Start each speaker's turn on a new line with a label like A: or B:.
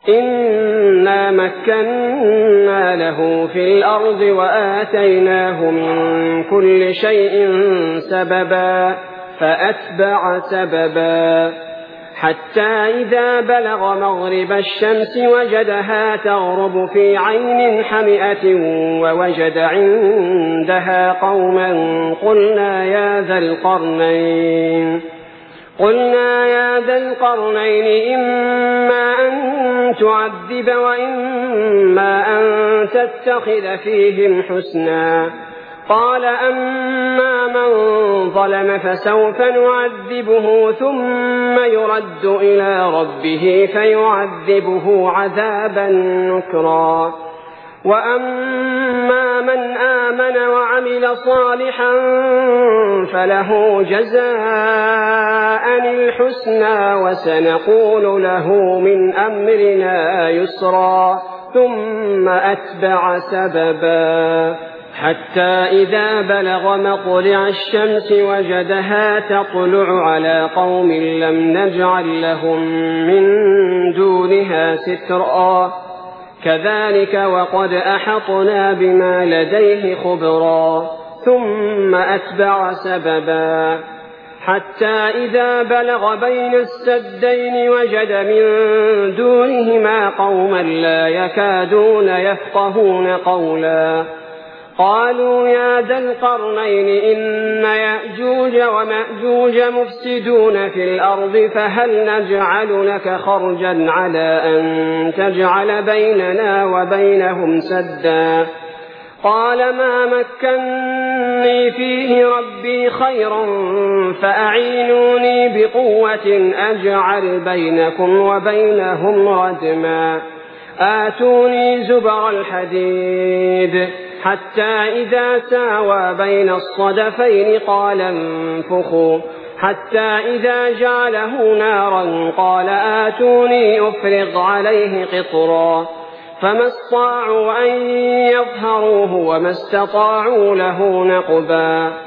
A: إنا مكنا له في الأرض وآتيناه من كل شيء سببا فأتبع سببا حتى إذا بلغ مغرب الشمس وجدها تغرب في عين حمئة ووجد عندها قوما قلنا يا ذا القرنين إما أن تعذب وإما أن تتخذ فيهم حسنا قال أما من ظلم فسوف نعذبه ثم يرد إلى ربه فيعذبه عذابا نكرا وأما من آمن وعمل صالحا فله جزاء الحسنى وسنقول له من أمرنا يسرا ثم أتبع سببا حتى إذا بلغ مطلع الشمس وجدها تطلع على قوم لم نجعل لهم من دونها سترا كذلك وقد أحطنا بما لديه خبرا ثم أتبع سببا حتى إذا بلغ بين السدين وجد من دونهما قوما لا يكادون يفقهون قولا قالوا يا ذا القرنين إن يأجوج ومأجوج مفسدون في الأرض فهل نجعل لك خرجا على أن تجعل بيننا وبينهم سدا قال ما مكني فيه ربي خيرا فأعينوني بقوة أجعل بينكم وبينهم ردما آتوني زبر الحديد حتى إذا ساوى بين الصدفين قال انفخوا حتى إذا جعله نارا قال آتوني أفرغ عليه قطرا فما استطاعوا أن يظهروه وما استطاعوا له نقبا